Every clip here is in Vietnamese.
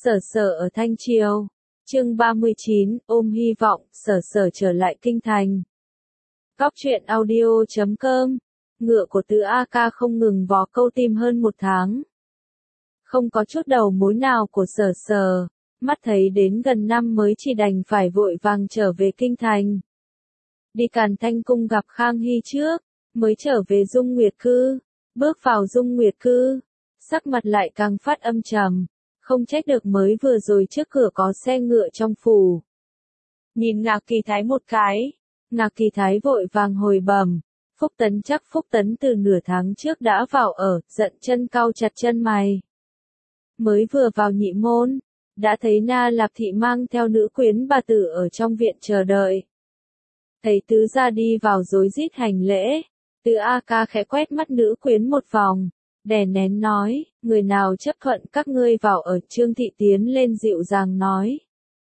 Sở Sở ở Thanh Triều. Chương 39, ôm hy vọng, Sở Sở trở lại kinh thành. Góc truyện audio.com. Ngựa của Từ A Ca không ngừng vó câu tim hơn 1 tháng. Không có chút đầu mối nào của Sở Sở, mắt thấy đến gần năm mới chỉ đành phải vội vàng trở về kinh thành. Đi Càn Thanh cung gặp Khang Hy trước, mới trở về Dung Nguyệt Cư, bước vào Dung Nguyệt Cư, sắc mặt lại càng phát âm trầm. Không trách được mới vừa rồi trước cửa có xe ngựa trong phủ. Nhìn Ngạc Kỳ Thái một cái, Ngạc Kỳ Thái vội vàng hồi bẩm, Phúc Tấn từ nửa tháng trước đã vào ở, giận chân cau chặt chân mày. Mới vừa vào nhị môn, đã thấy Na Lạp Thị mang theo nữ quyến bà tử ở trong viện chờ đợi. Thấy tứ gia đi vào rối rít hành lễ, Từ A Ca khẽ quét mắt nữ quyến một vòng. Đè nén nói, người nào chấp thuận các ngươi vào ở. Trương Thị tiến lên dịu dàng nói.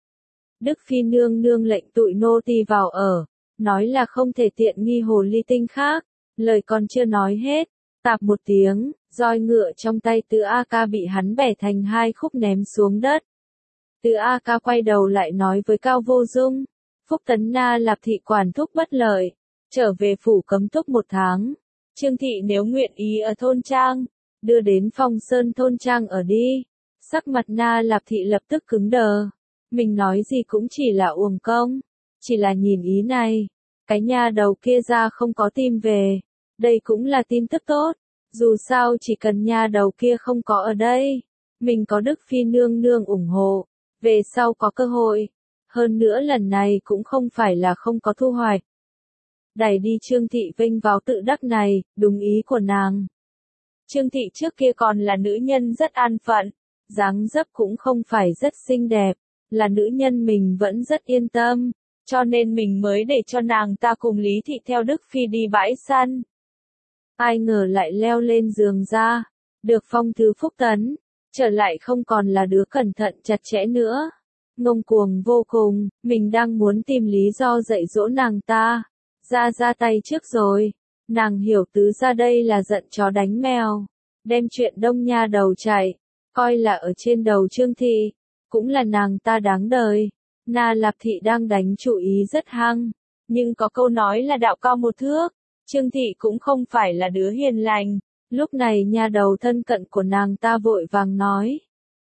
Đức Phi nương nương lệnh tụi nô tỳ vào ở, nói là không thể tiện nghi hồ ly tinh khác, lời còn chưa nói hết, tạp một tiếng, roi ngựa trong tay Từ A Ca bị hắn bẻ thành 2 khúc ném xuống đất. Từ A Ca quay đầu lại nói với Cao Vô Dung, Phúc Tấn Na Lạp Thị quản thúc bất lợi, trở về phủ cấm túc 1 tháng. Trương Thị nếu nguyện ý ở thôn trang, đưa đến Phong Sơn thôn trang ở đi. Sắc mặt Na Lạp Thị lập tức cứng đờ. Mình nói gì cũng chỉ là uổng công. Chỉ là nhìn ý này. Cái nha đầu kia ra không có tim về. Đây cũng là tin tức tốt. Dù sao chỉ cần nha đầu kia không có ở đây. Mình có Đức Phi nương nương ủng hộ. Về sau có cơ hội. Hơn nữa lần này cũng không phải là không có thu hoạch. Đẩy đi Trương Thị vênh váo tự đắc này, đúng ý của nàng. Trương Thị trước kia còn là nữ nhân rất an phận, dáng dấp cũng không phải rất xinh đẹp, là nữ nhân mình vẫn rất yên tâm, cho nên mình mới để cho nàng ta cùng Lý Thị theo Đức Phi đi bãi săn. Ai ngờ lại leo lên giường ra, được phong thứ Phúc Tấn, trở lại không còn là đứa cẩn thận chặt chẽ nữa. Ngông cuồng vô cùng, mình đang muốn tìm lý do dạy dỗ nàng ta. Ra tay trước rồi, nàng hiểu tứ ra đây là giận chó đánh mèo, đem chuyện đông nha đầu chạy, coi là ở trên đầu Trương Thị, cũng là nàng ta đáng đời. Na Lạp Thị đang đánh chủ ý rất hăng, nhưng có câu nói là đạo cao 1 thước, Trương Thị cũng không phải là đứa hiền lành, lúc này nha đầu thân cận của nàng ta vội vàng nói.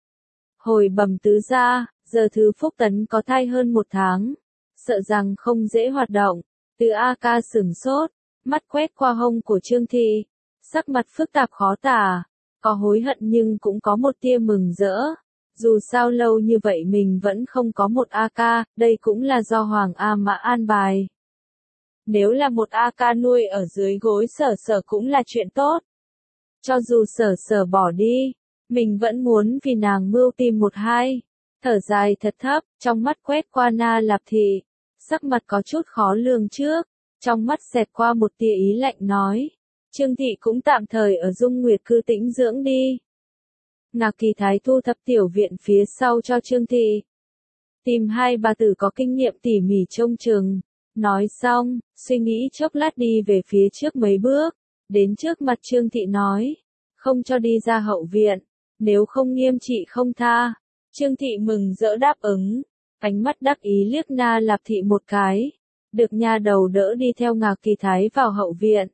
Hồi bẩm tứ ra, giờ thứ Phúc Tấn có thai hơn 1 tháng, sợ rằng không dễ hoạt động. Từ A Ca sửng sốt, mắt quét qua hông của Trương Thị, sắc mặt phức tạp khó tả, có hối hận nhưng cũng có một tia mừng rỡ. Dù sao lâu như vậy mình vẫn không có một A Ca, đây cũng là do Hoàng A Mã an bài. Nếu là một A Ca nuôi ở dưới gối Sở Sở cũng là chuyện tốt. Cho dù Sở Sở bỏ đi, mình vẫn muốn vì nàng mưu tìm 1-2. Thở dài thật thấp, trong mắt quét qua Na Lạp Thị. Sắc mặt có chút khó lường trước, trong mắt xẹt qua một tia ý lạnh nói. Trương Thị cũng tạm thời ở Dung Nguyệt Cư tĩnh dưỡng đi. Ngạc Kỳ Thái thu thập tiểu viện phía sau cho Trương Thị. Tìm 2 bà tử có kinh nghiệm tỉ mỉ trông chừng. Nói xong, suy nghĩ chốc lát đi về phía trước mấy bước. Đến trước mặt Trương Thị nói. Không cho đi ra hậu viện. Nếu không nghiêm trị không tha. Trương Thị mừng rỡ đáp ứng. Ánh mắt đắc ý liếc Na Lạp Thị một cái. Được nha đầu đỡ đi theo Ngạc Kỳ Thái vào hậu viện.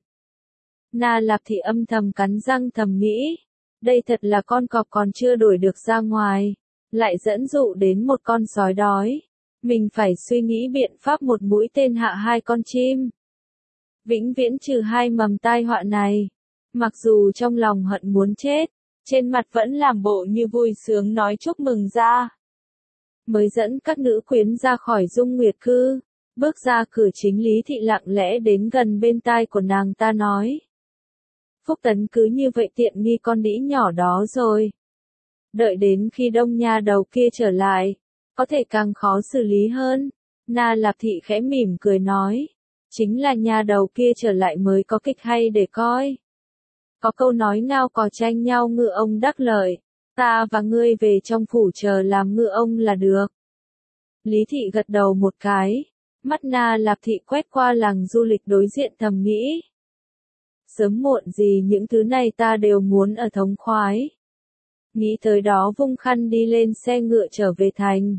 Na Lạp Thị âm thầm cắn răng thầm nghĩ. Đây thật là con cọp còn chưa đuổi được ra ngoài. Lại dẫn dụ đến một con sói đói. Mình phải suy nghĩ biện pháp một mũi tên hạ 2 con chim. Vĩnh viễn trừ 2 mầm tai họa này. Mặc dù trong lòng hận muốn chết. Trên mặt vẫn làm bộ như vui sướng nói chúc mừng ra. Mới dẫn các nữ quyến ra khỏi Dung Nguyệt Cư, bước ra cửa chính Lý Thị lặng lẽ đến gần bên tai của nàng ta nói. Phúc Tấn cứ như vậy tiện nghi con đĩ nhỏ đó rồi. Đợi đến khi đông nha đầu kia trở lại, có thể càng khó xử lý hơn. Na Lạp Thị khẽ mỉm cười nói. Chính là nha đầu kia trở lại mới có kịch hay để coi. Có câu nói ngao cò tranh nhau ngựa ông đắc lợi. Ta và ngươi về trong phủ chờ làm ngựa ông là được. Lý Thị gật đầu một cái. Mắt Na Lạp Thị quét qua làng du lịch đối diện thầm nghĩ. Sớm muộn gì những thứ này ta đều muốn ở thống khoái. Nghĩ tới đó vung khăn đi lên xe ngựa trở về thành.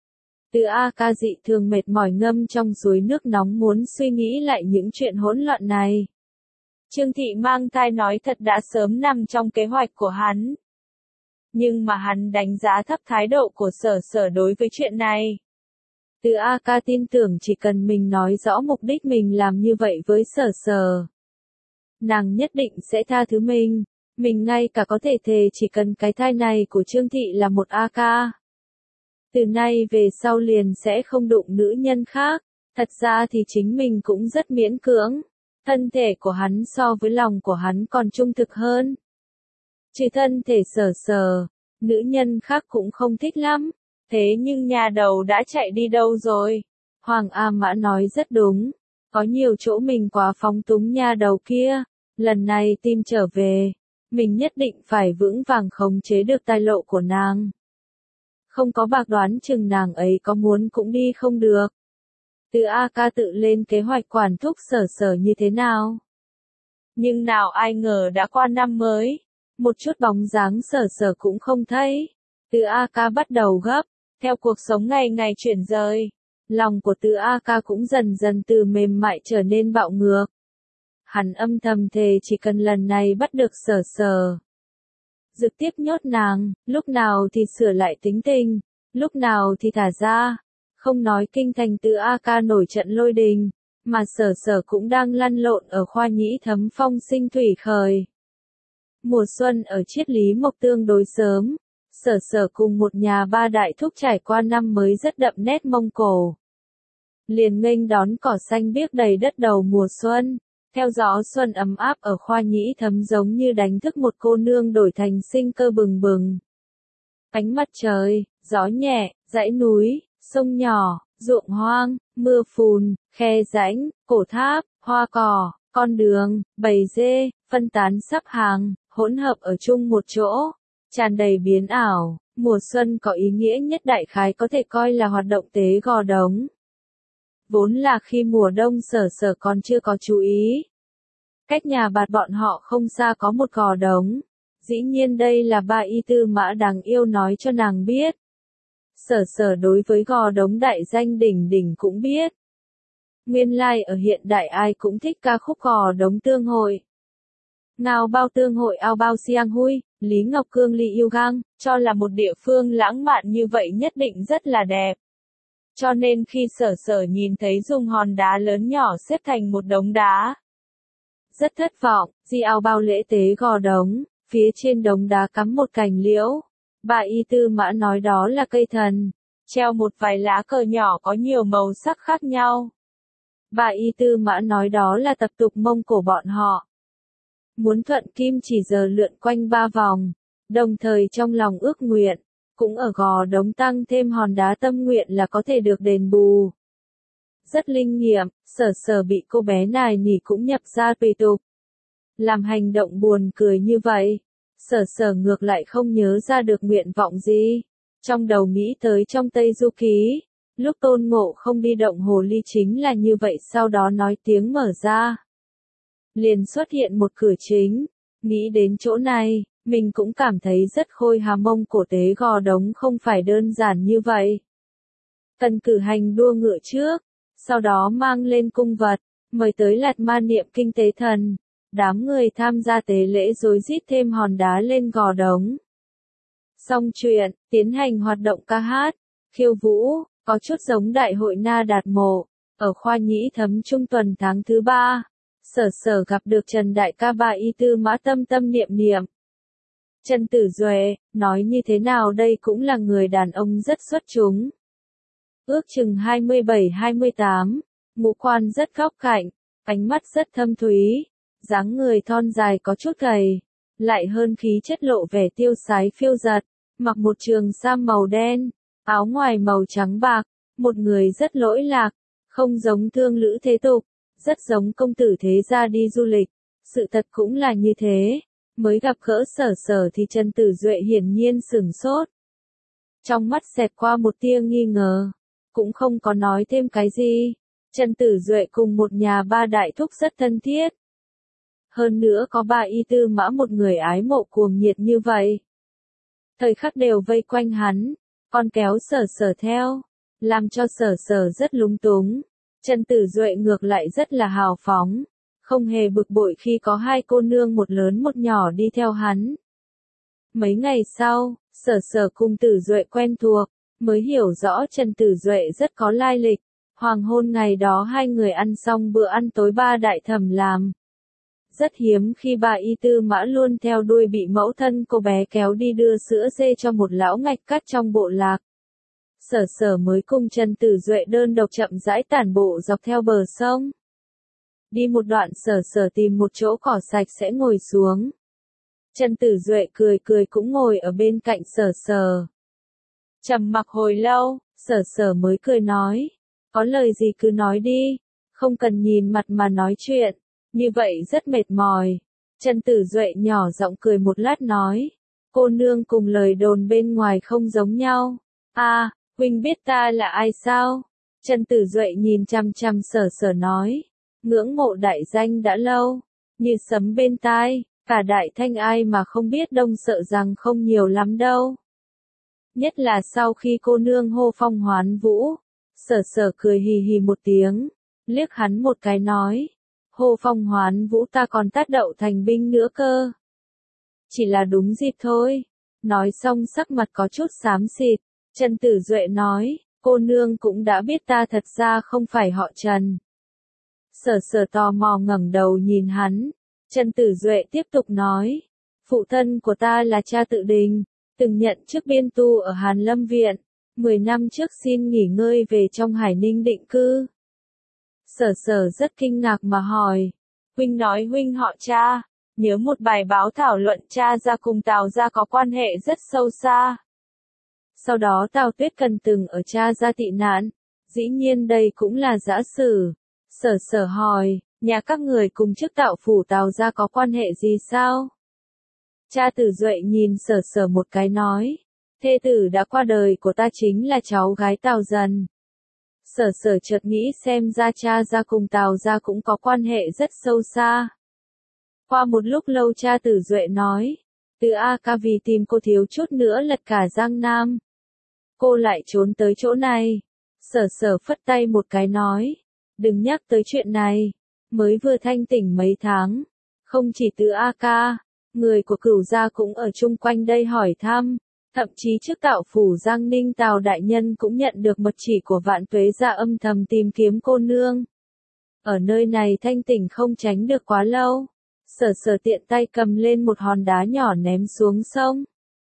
Từ A Ca dị thường mệt mỏi ngâm trong suối nước nóng muốn suy nghĩ lại những chuyện hỗn loạn này. Trương Thị mang thai nói thật đã sớm nằm trong kế hoạch của hắn. Nhưng mà hắn đánh giá thấp thái độ của Sở Sở đối với chuyện này. Từ A Ca tin tưởng chỉ cần mình nói rõ mục đích mình làm như vậy với Sở Sở, nàng nhất định sẽ tha thứ mình. Mình ngay cả có thể thề chỉ cần cái thai này của Trương Thị là một A Ca, từ nay về sau liền sẽ không đụng nữ nhân khác. Thật ra thì chính mình cũng rất miễn cưỡng. Thân thể của hắn so với lòng của hắn còn trung thực hơn. Trừ thân thể Sở Sở, nữ nhân khác cũng không thích lắm. Thế nhưng nhà đầu đã chạy đi đâu rồi? Hoàng A Mã nói rất đúng. Có nhiều chỗ mình quá phóng túng nhà đầu kia. Lần này tìm trở về, mình nhất định phải vững vàng khống chế được tài lộ của nàng. Không có bạc đoán chừng nàng ấy có muốn cũng đi không được. Từ A Ca tự lên kế hoạch quản thúc Sở Sở như thế nào. Nhưng nào ai ngờ đã qua năm mới, một chút bóng dáng Sở Sở cũng không thấy. Từ A Ca bắt đầu gấp, theo cuộc sống ngày ngày chuyển rời. Lòng của Từ A Ca cũng dần dần từ mềm mại trở nên bạo ngược. Hắn âm thầm thề chỉ cần lần này bắt được Sở Sở, trực tiếp nhốt nàng, lúc nào thì sửa lại tính tình, lúc nào thì thả ra. Không nói kinh thành Từ A Ca nổi trận lôi đình, mà Sở Sở cũng đang lăn lộn ở khoa nhĩ thấm phong sinh thủy khởi. Mùa xuân ở Triết Lý Mộc tương đối sớm, Sở Sở cùng một nhà ba đại thúc trải qua năm mới rất đậm nét Mông Cổ. Liền nghênh đón cỏ xanh biếc đầy đất đầu mùa xuân. Theo gió xuân ấm áp ở khoa nhĩ thấm giống như đánh thức một cô nương đổi thành sinh cơ bừng bừng. Ánh mặt trời, gió nhẹ, dãy núi, sông nhỏ, ruộng hoang, mưa phùn, khe rãnh, cổ tháp, hoa cỏ, con đường, bầy dê, phân tán sắp hàng, hỗn hợp ở chung một chỗ, tràn đầy biến ảo. Mùa xuân có ý nghĩa nhất đại khái có thể coi là hoạt động tế gò đống. Vốn là khi mùa đông Sở Sở còn chưa có chú ý. Cách nhà Bạt bọn họ không xa có một gò đống. Dĩ nhiên đây là ba y tư mã đáng yêu nói cho nàng biết. Sở Sở đối với gò đống đại danh đỉnh đỉnh cũng biết. Nguyên lai ở hiện đại ai cũng thích ca khúc gò đống tương hội. Ngao bao tương hội ao bao siang hui, Lý Ngọc Cương ly yêu gang, cho là một địa phương lãng mạn như vậy nhất định rất là đẹp. Cho nên khi Sở Sở nhìn thấy dùng hòn đá lớn nhỏ xếp thành một đống đá, rất thất vọng. Di ao bao lễ tế gò đống, phía trên đống đá cắm một cành liễu. Bà y tư mã nói đó là cây thần, treo một vài lá cờ nhỏ có nhiều màu sắc khác nhau. Bà y tư mã nói đó là tập tục Mông Cổ bọn họ. Muốn thuận kim chỉ giờ lượn quanh 3 vòng, đồng thời trong lòng ước nguyện, cũng ở gò đống tăng thêm hòn đá tâm nguyện là có thể được đền bù. Rất linh nghiệm, Sở Sở bị cô bé nài nỉ cũng nhập ra tùy tục. Làm hành động buồn cười như vậy, Sở Sở ngược lại không nhớ ra được nguyện vọng gì. Trong đầu nghĩ tới trong Tây Du Ký, lúc Tôn Ngộ không đi động hồ ly chính là như vậy, sau đó nói tiếng mở ra. Liền xuất hiện một cửa chính, nghĩ đến chỗ này, mình cũng cảm thấy rất khôi hàm. Mông Cổ tế gò đống không phải đơn giản như vậy. Cần cử hành đua ngựa trước, sau đó mang lên cung vật, mời tới Lạt Ma niệm kinh tế thần. Đám người tham gia tế lễ rối rít thêm hòn đá lên gò đống. Xong chuyện, tiến hành hoạt động ca hát, khiêu vũ, có chút giống đại hội Na Đạt Mộ, ở khoa nhĩ thấm trung tuần tháng thứ 3. Sở Sở gặp được Trần Đại Ca bà y tư mã tâm tâm niệm niệm. Trần Tử Duệ, nói như thế nào đây cũng là người đàn ông rất xuất chúng. Ước chừng 27-28, ngũ quan rất góc cạnh, ánh mắt rất thâm thúy, dáng người thon dài có chút gầy, lại hơn khí chất lộ vẻ tiêu sái phiêu dật, mặc một trường sam màu đen, áo ngoài màu trắng bạc, một người rất lỗi lạc, không giống thương lữ thế tục, rất giống công tử thế gia đi du lịch. Sự thật cũng là như thế, mới gặp gỡ Sở Sở thì Trần Tử Duệ hiển nhiên sửng sốt. Trong mắt xẹt qua một tia nghi ngờ, cũng không có nói thêm cái gì. Trần Tử Duệ cùng một nhà ba đại thúc rất thân thiết. Hơn nữa có bà y tư mã một người ái mộ cuồng nhiệt như vậy. thời khắc đều vây quanh hắn, còn kéo Sở Sở theo, làm cho Sở Sở rất lúng túng. Trần Tử Duệ ngược lại rất là hào phóng, không hề bực bội khi có hai cô nương một lớn một nhỏ đi theo hắn. Mấy ngày sau, Sở Sở cùng Tử Duệ quen thuộc, mới hiểu rõ Trần Tử Duệ rất có lai lịch. Hoàng hôn ngày đó hai người ăn xong bữa ăn tối ba đại thẩm làm. Rất hiếm khi bà Y Tư Mã luôn theo đuôi bị mẫu thân cô bé kéo đi đưa sữa dê cho một lão ngạch cắt trong bộ lạc. Sở Sở mới cùng Trần Tử Duệ đơn độc chậm rãi tản bộ dọc theo bờ sông. Đi một đoạn Sở Sở tìm một chỗ cỏ sạch sẽ ngồi xuống. Trần Tử Duệ cười cười cũng ngồi ở bên cạnh Sở Sở. Trầm mặc hồi lâu, Sở Sở mới cười nói, có lời gì cứ nói đi, không cần nhìn mặt mà nói chuyện, như vậy rất mệt mỏi. Trần Tử Duệ nhỏ giọng cười một lát nói, cô nương cùng lời đồn bên ngoài không giống nhau. À, huynh biết ta là ai sao? Trần Tử Duệ nhìn chăm chăm Sở Sở nói, ngưỡng mộ đại danh đã lâu, như sấm bên tai, cả Đại Thanh ai mà không biết, đông sợ rằng không nhiều lắm đâu. Nhất là sau khi cô nương hô phong hoán vũ. Sở Sở cười hì hì một tiếng, liếc hắn một cái nói, hô phong hoán vũ ta còn tác đậu thành binh nữa cơ. Chỉ là đúng dịp thôi. Nói xong sắc mặt có chút xám xịt. Trần Tử Duệ nói, cô nương cũng đã biết ta thật ra không phải họ Trần. Sở Sở tò mò ngẩng đầu nhìn hắn. Trần Tử Duệ tiếp tục nói, phụ thân của ta là cha Tự Đình, từng nhận chức biên tu ở Hàn Lâm Viện. 10 năm trước xin nghỉ ngơi về trong Hải Ninh định cư. Sở Sở rất kinh ngạc mà hỏi, huynh nói huynh họ cha, nhớ một bài báo thảo luận cha gia cùng Tào gia có quan hệ rất sâu xa. Sau đó Tào Tuyết Cần từng ở cha gia tị nạn, dĩ nhiên đây cũng là giả sử. Sở Sở hỏi, nhà các người cùng chức tạo phủ Tào gia có quan hệ gì sao? Cha Tử Duệ nhìn Sở Sở một cái nói, thê tử đã qua đời của ta chính là cháu gái Tào Dần. Sở Sở chợt nghĩ xem ra cha gia cùng Tào gia cũng có quan hệ rất sâu xa. Qua một lúc lâu cha Tử Duệ nói, Từ A Ca vì tìm cô thiếu chút nữa lật cả Giang Nam. Cô lại trốn tới chỗ này. Sở Sở phất tay một cái nói, đừng nhắc tới chuyện này, mới vừa thanh tỉnh mấy tháng. Không chỉ Từ A Ca, người của Cửu gia cũng ở chung quanh đây hỏi thăm. Thậm chí trước tạo phủ Giang Ninh Tào đại nhân cũng nhận được mật chỉ của Vạn Tuế gia âm thầm tìm kiếm cô nương. Ở nơi này thanh tỉnh không tránh được quá lâu. Sở Sở tiện tay cầm lên một hòn đá nhỏ ném xuống sông.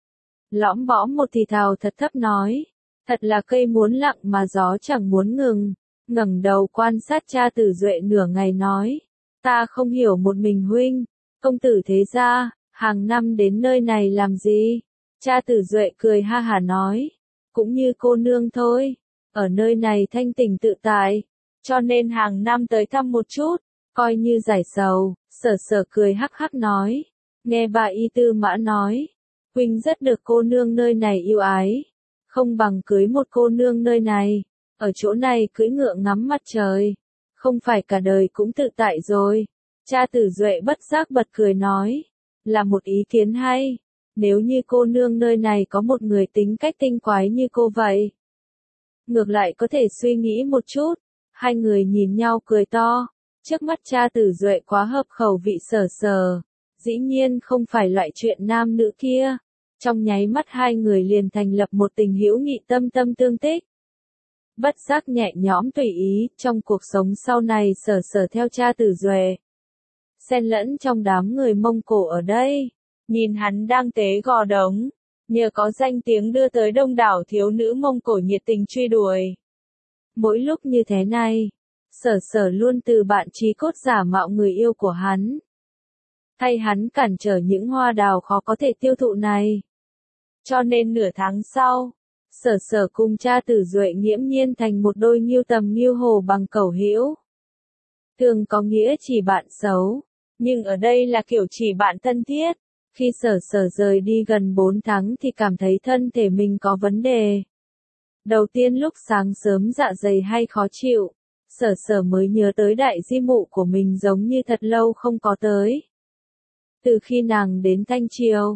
Lõm bõm một thì thào thật thấp nói, thật là cây muốn lặng mà gió chẳng muốn ngừng. Ngẩng đầu quan sát cha Tử Duệ nửa ngày nói, ta không hiểu một mình huynh, công tử thế gia, hàng năm đến nơi này làm gì? Cha Tử Duệ cười ha hả nói, cũng như cô nương thôi, ở nơi này thanh tỉnh tự tại, cho nên hàng năm tới thăm một chút, coi như giải sầu. Sở Sở cười hắc hắc nói, nghe bà Y Tư Mã nói, huynh rất được cô nương nơi này yêu ái, không bằng cưới một cô nương nơi này, ở chỗ này cưỡi ngựa ngắm mặt trời, không phải cả đời cũng tự tại rồi. Cha Tử Duệ bất giác bật cười nói, là một ý kiến hay. Nếu như cô nương nơi này có một người tính cách tinh quái như cô vậy, ngược lại có thể suy nghĩ một chút. Hai người nhìn nhau cười to. Trước mắt cha Tử Duệ quá hợp khẩu vị Sở Sở, dĩ nhiên không phải loại chuyện nam nữ kia. Trong nháy mắt hai người liền thành lập một tình hữu nghị tâm tâm tương tích. Bất giác nhẹ nhõm tùy ý, trong cuộc sống sau này Sở Sở theo cha Tử Duệ, xen lẫn trong đám người Mông Cổ ở đây. Nhìn hắn đang tế gò đống, nhờ có danh tiếng đưa tới đông đảo thiếu nữ Mông Cổ nhiệt tình truy đuổi. Mỗi lúc như thế này, Sở Sở luôn từ bạn chí cốt giả mạo người yêu của hắn, thay hắn cản trở những hoa đào khó có thể tiêu thụ này. Cho nên nửa tháng sau, Sở Sở cùng cha Tử Duệ nghiễm nhiên thành một đôi nghiêu tầm nghiêu hồ bằng cẩu hữu. Thường có nghĩa chỉ bạn xấu, nhưng ở đây là kiểu chỉ bạn thân thiết. Khi Sở Sở rời đi gần 4 tháng thì cảm thấy thân thể mình có vấn đề. Đầu tiên lúc sáng sớm dạ dày hay khó chịu, Sở Sở mới nhớ tới đại di mụ của mình giống như thật lâu không có tới. Từ khi nàng đến Thanh Triều,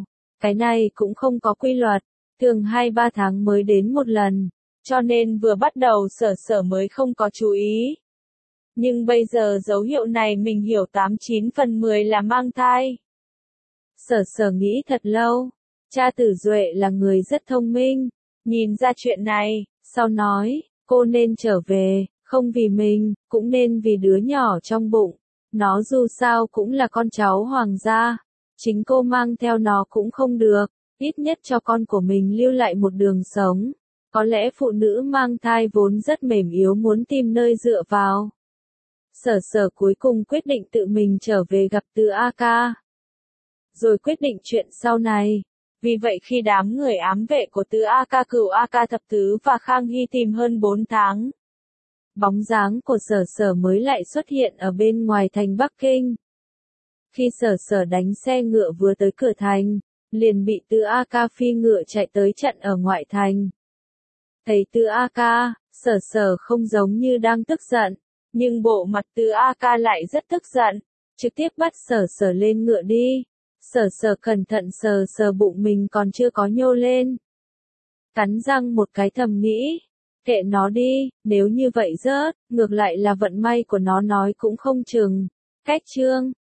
Cái này cũng không có quy luật, thường 2-3 tháng mới đến một lần, cho nên vừa bắt đầu Sở Sở mới không có chú ý. Nhưng bây giờ dấu hiệu này mình hiểu 89 phần 10 là mang thai. Sở Sở nghĩ thật lâu, cha Tử Duệ là người rất thông minh, nhìn ra chuyện này, sau nói, cô nên trở về, không vì mình, cũng nên vì đứa nhỏ trong bụng. Nó dù sao cũng là con cháu hoàng gia, chính cô mang theo nó cũng không được, ít nhất cho con của mình lưu lại một đường sống. Có lẽ phụ nữ mang thai vốn rất mềm yếu muốn tìm nơi dựa vào. Sở Sở cuối cùng quyết định tự mình trở về gặp Từ A Ca. Rồi quyết định chuyện sau này. Vì vậy khi đám người ám vệ của Từ A Ca, Cửu A Ca Thập Tứ và Khang Hy tìm hơn 4 tháng, bóng dáng của Sở Sở mới lại xuất hiện ở bên ngoài thành Bắc Kinh. Khi Sở Sở đánh xe ngựa vừa tới cửa thành, liền bị Từ A Ca phi ngựa chạy tới chặn ở ngoại thành. Thấy Từ A Ca, Sở Sở không giống như đang tức giận, nhưng bộ mặt Từ A Ca lại rất tức giận, trực tiếp bắt Sở Sở lên ngựa đi. Sở Sở cẩn thận sờ sờ bụng mình còn chưa có nhô lên. Cắn răng một cái thầm nghĩ, kệ nó đi, nếu như vậy rớt, ngược lại là vận may của nó nói cũng không chừng. Cách chương